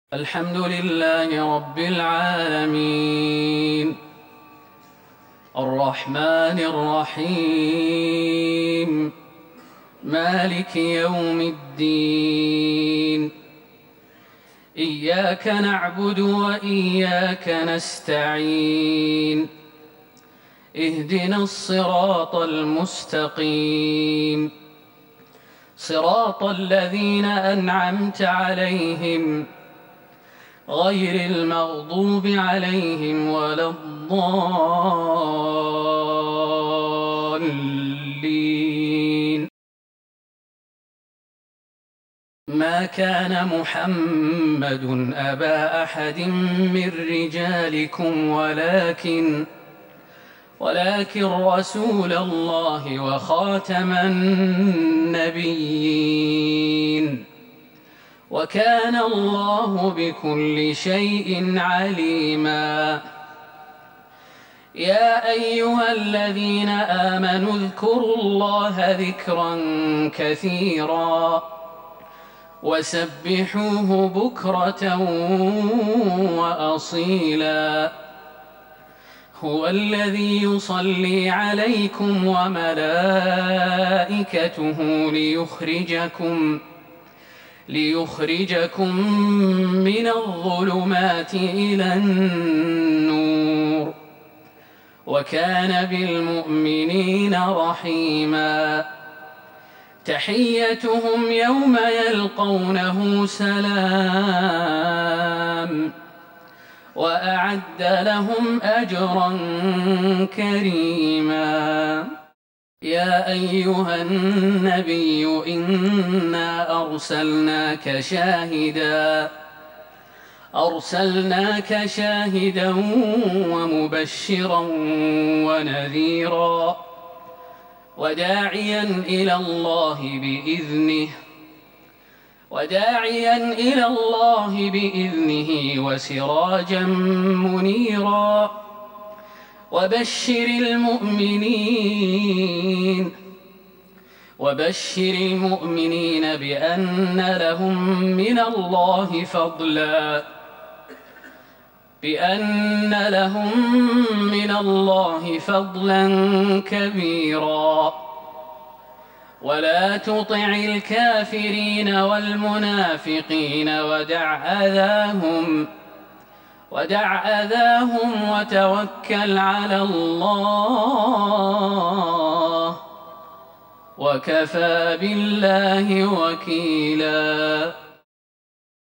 الحمد لله رب العالمين الرحمن الرحيم مالك يوم الدين إياك نعبد وإياك نستعين اهدنا الصراط المستقيم صراط الذين أنعمت عليهم غير المغضوب عليهم ولا الضالين. ما كان محمد أبا أحد من رجالكم ولكن رسول الله وخاتم النبيين وكان الله بكل شيء عليما. يا أيها الذين آمنوا اذكروا الله ذكرا كثيرا وسبحوه بكرة وأصيلا. هو الذي يصلي عليكم وملائكته ليخرجكم من الظلمات إلى النور وكان بالمؤمنين رحيما. تحيتهم يوم يلقونه سلام وأعد لهم أجرا كريما. يا أيها النبي إنا أرسلناك شاهدا ومبشرا ونذيرا وداعيا إلى الله بإذنه وسراجا منيرا. وبشر المؤمنين بأن لهم من الله فضلا كبيرا. ولا تطع الكافرين والمنافقين ودع أذاهم وتوكل على الله وكفى بالله وكيلا.